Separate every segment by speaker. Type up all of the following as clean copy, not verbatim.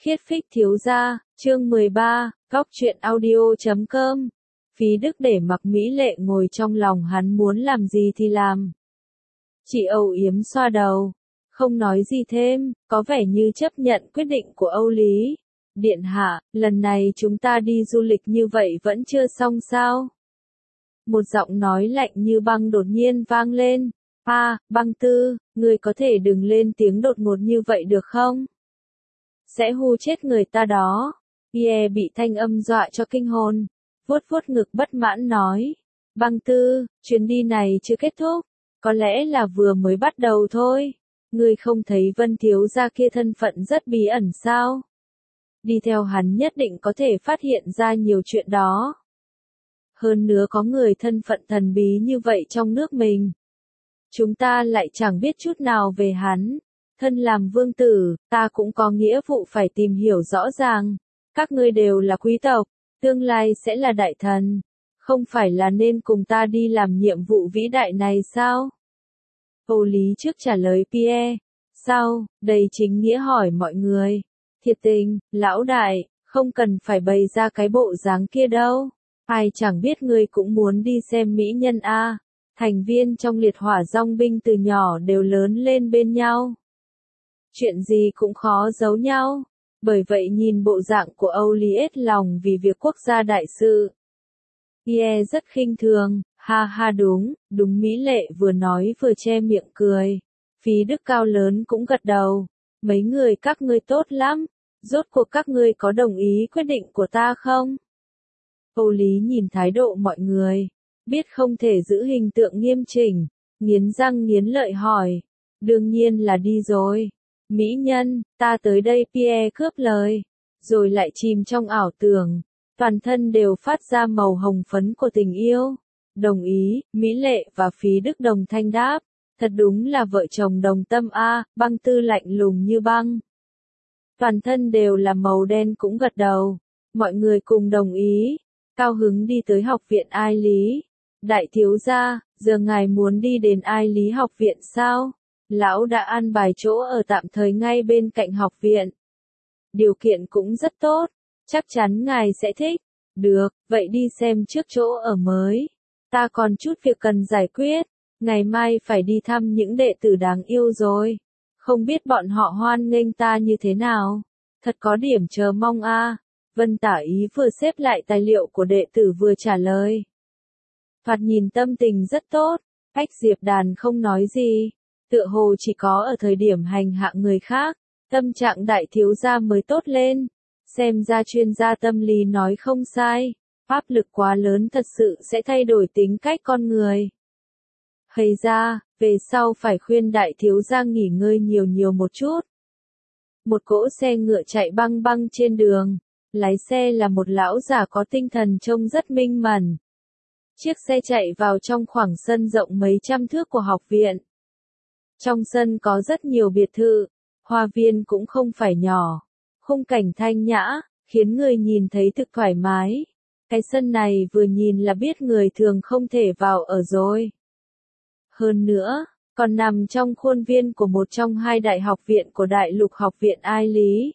Speaker 1: Khiết Phích thiếu gia, chương 13, góc truyện audio.com. Phí Đức để mặc mỹ lệ ngồi trong lòng hắn muốn làm gì thì làm. Chị âu yếm xoa đầu, không nói gì thêm, có vẻ như chấp nhận quyết định của Âu Lý. Điện hạ, lần này chúng ta đi du lịch như vậy vẫn chưa xong sao? Một giọng nói lạnh như băng đột nhiên vang lên. Băng Tư, ngươi có thể đừng lên tiếng đột ngột như vậy được không? Sẽ hù chết người ta đó. Pierre bị thanh âm dọa cho kinh hồn, vuốt vuốt ngực bất mãn nói. Băng Tư, chuyến đi này chưa kết thúc, có lẽ là vừa mới bắt đầu thôi. Ngươi không thấy Vân thiếu gia kia thân phận rất bí ẩn sao? Đi theo hắn nhất định có thể phát hiện ra nhiều chuyện đó. Hơn nữa có người thân phận thần bí như vậy trong nước mình. Chúng ta lại chẳng biết chút nào về hắn. Thân làm vương tử, ta cũng có nghĩa vụ phải tìm hiểu rõ ràng. Các ngươi đều là quý tộc, tương lai sẽ là đại thần. Không phải là nên cùng ta đi làm nhiệm vụ vĩ đại này sao? Âu Lý trước trả lời Pierre. Sao, đầy chính nghĩa hỏi mọi người. Thiệt tình, lão đại, không cần phải bày ra cái bộ dáng kia đâu. Ai chẳng biết ngươi cũng muốn đi xem mỹ nhân a. Thành viên trong liệt hỏa dòng binh từ nhỏ đều lớn lên bên nhau. Chuyện gì cũng khó giấu nhau. Bởi vậy nhìn bộ dạng của Âu Lý hết lòng vì việc quốc gia đại sự. Pierre rất khinh thường, ha đúng mỹ lệ vừa nói vừa che miệng cười. Phí Đức cao lớn cũng gật đầu. Mấy người các ngươi tốt lắm. Rốt cuộc các ngươi có đồng ý quyết định của ta không? Âu Lý nhìn thái độ mọi người. Biết không thể giữ hình tượng nghiêm chỉnh. Nghiến răng nghiến lợi hỏi. Đương nhiên là đi rồi. Mỹ nhân, ta tới đây Pierre cướp lời. Rồi lại chìm trong ảo tưởng. Toàn thân đều phát ra màu hồng phấn của tình yêu. Đồng ý, Mỹ Lệ và Phí Đức đồng thanh đáp. Thật đúng là vợ chồng đồng tâm a. Băng Tư lạnh lùng như băng. Toàn thân đều là màu đen cũng gật đầu. Mọi người cùng đồng ý. Cao hứng đi tới học viện Ai Lý. Đại thiếu gia, giờ ngài muốn đi đến Ai Lý học viện sao? Lão đã an bài chỗ ở tạm thời ngay bên cạnh học viện. Điều kiện cũng rất tốt. Chắc chắn ngài sẽ thích. Được, vậy đi xem trước chỗ ở mới. Ta còn chút việc cần giải quyết. Ngày mai phải đi thăm những đệ tử đáng yêu rồi. Không biết bọn họ hoan nghênh ta như thế nào. Thật có điểm chờ mong a. Vân Tả Ý vừa xếp lại tài liệu của đệ tử vừa trả lời. Thoạt nhìn tâm tình rất tốt. Ách Diệp Đàn không nói gì. Tựa hồ chỉ có ở thời điểm hành hạ người khác. Tâm trạng đại thiếu gia mới tốt lên. Xem ra chuyên gia tâm lý nói không sai. Áp lực quá lớn thật sự sẽ thay đổi tính cách con người. Hay ra, về sau phải khuyên đại thiếu gia nghỉ ngơi nhiều một chút. Một cỗ xe ngựa chạy băng băng trên đường. Lái xe là một lão già có tinh thần trông rất minh mẫn. Chiếc xe chạy vào trong khoảng sân rộng mấy trăm thước của học viện. Trong sân có rất nhiều biệt thự, hoa viên cũng không phải nhỏ. Khung cảnh thanh nhã, khiến người nhìn thấy thực thoải mái. Cái sân này vừa nhìn là biết người thường không thể vào ở rồi. Hơn nữa, còn nằm trong khuôn viên của một trong hai đại học viện của Đại lục học viện Ai Lý.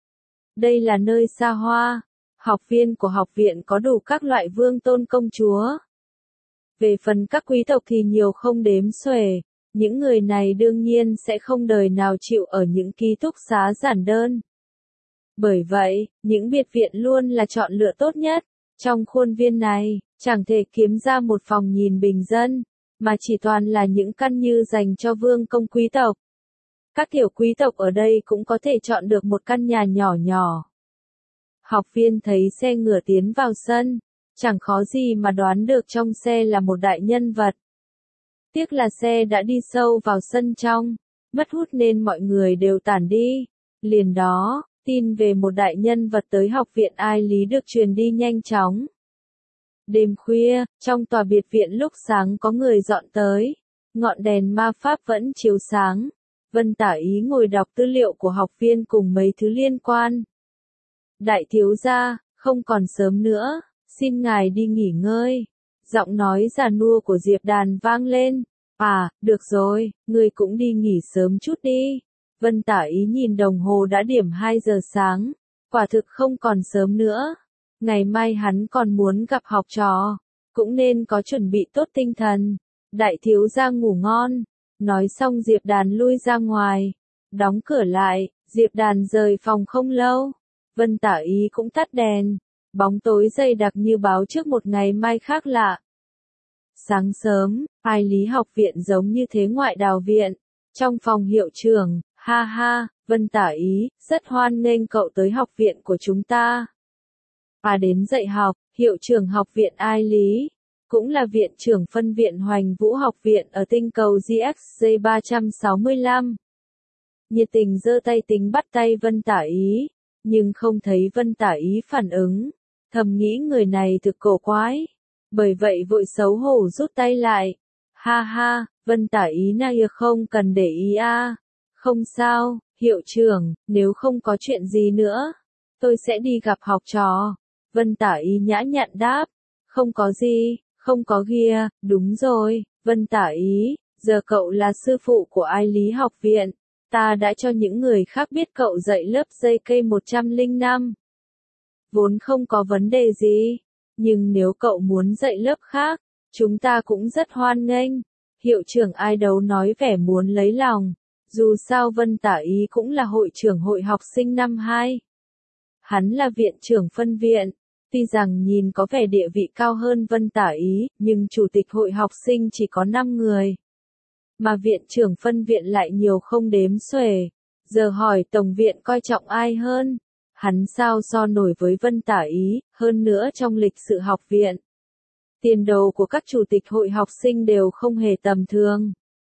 Speaker 1: Đây là nơi xa hoa, học viên của học viện có đủ các loại vương tôn công chúa. Về phần các quý tộc thì nhiều không đếm xuể, những người này đương nhiên sẽ không đời nào chịu ở những ký túc xá giản đơn. Bởi vậy, những biệt viện luôn là chọn lựa tốt nhất. Trong khuôn viên này, chẳng thể kiếm ra một phòng nhìn bình dân, mà chỉ toàn là những căn như dành cho vương công quý tộc. Các tiểu quý tộc ở đây cũng có thể chọn được một căn nhà nhỏ nhỏ. Học viên thấy xe ngựa tiến vào sân, chẳng khó gì mà đoán được trong xe là một đại nhân vật. Tiếc là xe đã đi sâu vào sân trong, mất hút nên mọi người đều tản đi. Liền đó, tin về một đại nhân vật tới học viện Ai Lý được truyền đi nhanh chóng. Đêm khuya, trong tòa biệt viện lúc sáng có người dọn tới. Ngọn đèn ma pháp vẫn chiếu sáng. Vân Tả Ý ngồi đọc tư liệu của học viên cùng mấy thứ liên quan. Đại thiếu gia, không còn sớm nữa, xin ngài đi nghỉ ngơi. Giọng nói già nua của Diệp Đàn vang lên. Được rồi, ngươi cũng đi nghỉ sớm chút đi. Vân Tả Ý nhìn đồng hồ đã điểm 2 giờ sáng, Quả thực không còn sớm nữa. Ngày mai hắn còn muốn gặp học trò, cũng nên có chuẩn bị tốt tinh thần. Đại thiếu gia ngủ ngon. Nói xong Diệp Đàn lui ra ngoài, đóng cửa lại. Diệp Đàn rời phòng không lâu, Vân Tả Ý cũng tắt đèn. Bóng tối dày đặc như báo trước một ngày mai khác lạ. Sáng sớm, Ai Lý học viện giống như thế ngoại đào viện. Trong phòng hiệu trưởng, ha ha, Vân Tả Ý, rất hoan nghênh cậu tới học viện của chúng ta. Đến dạy học, hiệu trưởng học viện Ai Lý, cũng là viện trưởng phân viện Hoành Vũ học viện ở tinh cầu GXJ 365. Nhiệt tình giơ tay tính bắt tay Vân Tả Ý, nhưng không thấy Vân Tả Ý phản ứng, thầm nghĩ người này thực cổ quái, bởi vậy vội xấu hổ rút tay lại. Ha ha, Vân Tả Ý này không cần để ý a. Không sao, hiệu trưởng, nếu không có chuyện gì nữa, tôi sẽ đi gặp học trò. Vân Tả Ý nhã nhặn đáp, không có gì, không có kia, đúng rồi, Vân Tả Ý, giờ cậu là sư phụ của Ai Lý học viện, ta đã cho những người khác biết cậu dạy lớp JK 105. Vốn không có vấn đề gì, nhưng nếu cậu muốn dạy lớp khác, chúng ta cũng rất hoan nghênh. Hiệu trưởng Ai Đấu nói vẻ muốn lấy lòng, dù sao Vân Tả Ý cũng là hội trưởng hội học sinh năm 2. Hắn là viện trưởng phân viện, tuy rằng nhìn có vẻ địa vị cao hơn Vân Tả Ý, nhưng chủ tịch hội học sinh chỉ có 5 người. Mà viện trưởng phân viện lại nhiều không đếm xuể. Giờ hỏi tổng viện coi trọng ai hơn? Hắn sao so nổi với Vân Tả Ý, hơn nữa trong lịch sử học viện. Tiền đồ của các chủ tịch hội học sinh đều không hề tầm thường.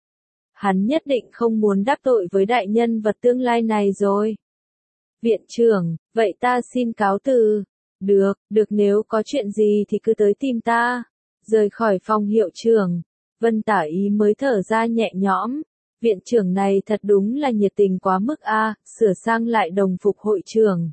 Speaker 1: Hắn nhất định không muốn đắc tội với đại nhân vật tương lai này rồi. Viện trưởng, vậy ta xin cáo từ. Được nếu có chuyện gì thì cứ tới tìm ta. Rời khỏi phòng hiệu trưởng, Vân Tả Ý mới thở ra nhẹ nhõm. Viện trưởng này thật đúng là nhiệt tình quá mức a, sửa sang lại đồng phục hội trưởng.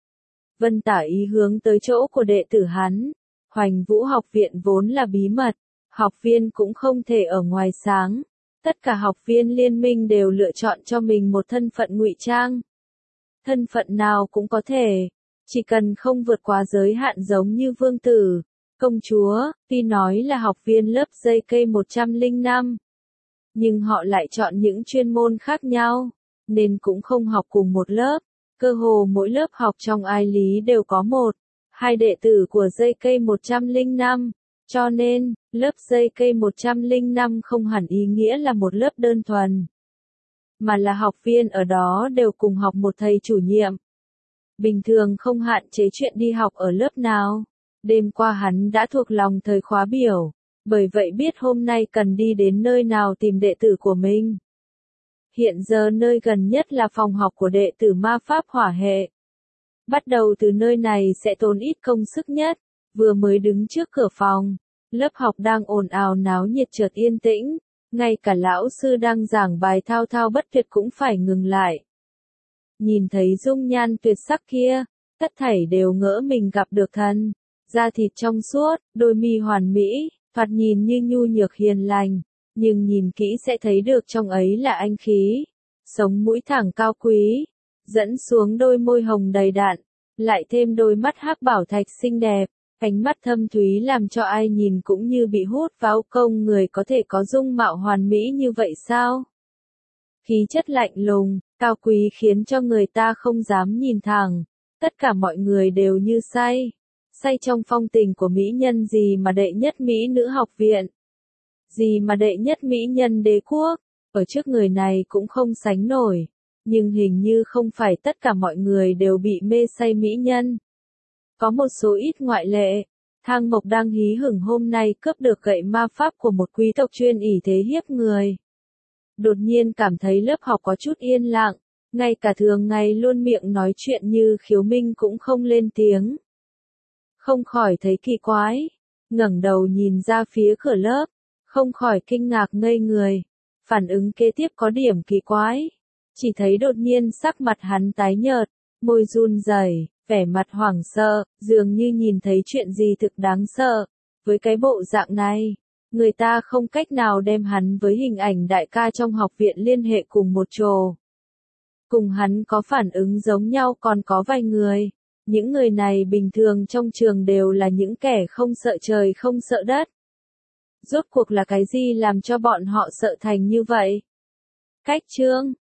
Speaker 1: Vân Tả Ý hướng tới chỗ của đệ tử hắn. Hoành Vũ học viện vốn là bí mật, học viên cũng không thể ở ngoài sáng. Tất cả học viên liên minh đều lựa chọn cho mình một thân phận ngụy trang. Thân phận nào cũng có thể, chỉ cần không vượt quá giới hạn giống như vương tử, công chúa, tuy nói là học viên lớp JK 105. Nhưng họ lại chọn những chuyên môn khác nhau, nên cũng không học cùng một lớp. Cơ hồ mỗi lớp học trong Ai Lý đều có 1-2 đệ tử của JK 105, cho nên, lớp JK 105 không hẳn ý nghĩa là một lớp đơn thuần, mà là học viên ở đó đều cùng học một thầy chủ nhiệm. Bình thường không hạn chế chuyện đi học ở lớp nào. Đêm qua hắn đã thuộc lòng thời khóa biểu, bởi vậy biết hôm nay cần đi đến nơi nào tìm đệ tử của mình. Hiện giờ nơi gần nhất là phòng học của đệ tử ma pháp hỏa hệ. Bắt đầu từ nơi này sẽ tốn ít công sức nhất. Vừa mới đứng trước cửa phòng, lớp học đang ồn ào náo nhiệt chợt yên tĩnh, ngay cả lão sư đang giảng bài thao thao bất tuyệt cũng phải ngừng lại. Nhìn thấy dung nhan tuyệt sắc kia, tất thảy đều ngỡ mình gặp được thần. Da thịt trong suốt, đôi mi hoàn mỹ, thoạt nhìn như nhu nhược hiền lành, nhưng nhìn kỹ sẽ thấy được trong ấy là anh khí. Sống mũi thẳng cao quý, dẫn xuống đôi môi hồng đầy đặn, lại thêm đôi mắt hắc bảo thạch xinh đẹp, ánh mắt thâm thúy làm cho ai nhìn cũng như bị hút vào. Công người có thể có dung mạo hoàn mỹ như vậy sao? Khí chất lạnh lùng, cao quý khiến cho người ta không dám nhìn thẳng. Tất cả mọi người đều như say trong phong tình của mỹ nhân. Gì mà đệ nhất mỹ nữ học viện, gì mà đệ nhất mỹ nhân đế quốc, ở trước người này cũng không sánh nổi. Nhưng hình như không phải tất cả mọi người đều bị mê say mỹ nhân. Có một số ít ngoại lệ. Thang Mộc đang hí hửng hôm nay cướp được gậy ma pháp của một quý tộc chuyên ỷ thế hiếp người. Đột nhiên cảm thấy lớp học có chút yên lặng, ngay cả thường ngày luôn miệng nói chuyện như Khiếu Minh cũng không lên tiếng. Không khỏi thấy kỳ quái, ngẩng đầu nhìn ra phía cửa lớp, không khỏi kinh ngạc ngây người. Phản ứng kế tiếp có điểm kỳ quái, chỉ thấy đột nhiên sắc mặt hắn tái nhợt, môi run rẩy, vẻ mặt hoảng sợ, dường như nhìn thấy chuyện gì thực đáng sợ. Với cái bộ dạng này, người ta không cách nào đem hắn với hình ảnh đại ca trong học viện liên hệ cùng một chỗ. Cùng hắn có phản ứng giống nhau còn có vài người. Những người này bình thường trong trường đều là những kẻ không sợ trời không sợ đất. Rốt cuộc là cái gì làm cho bọn họ sợ thành như vậy? Cách chương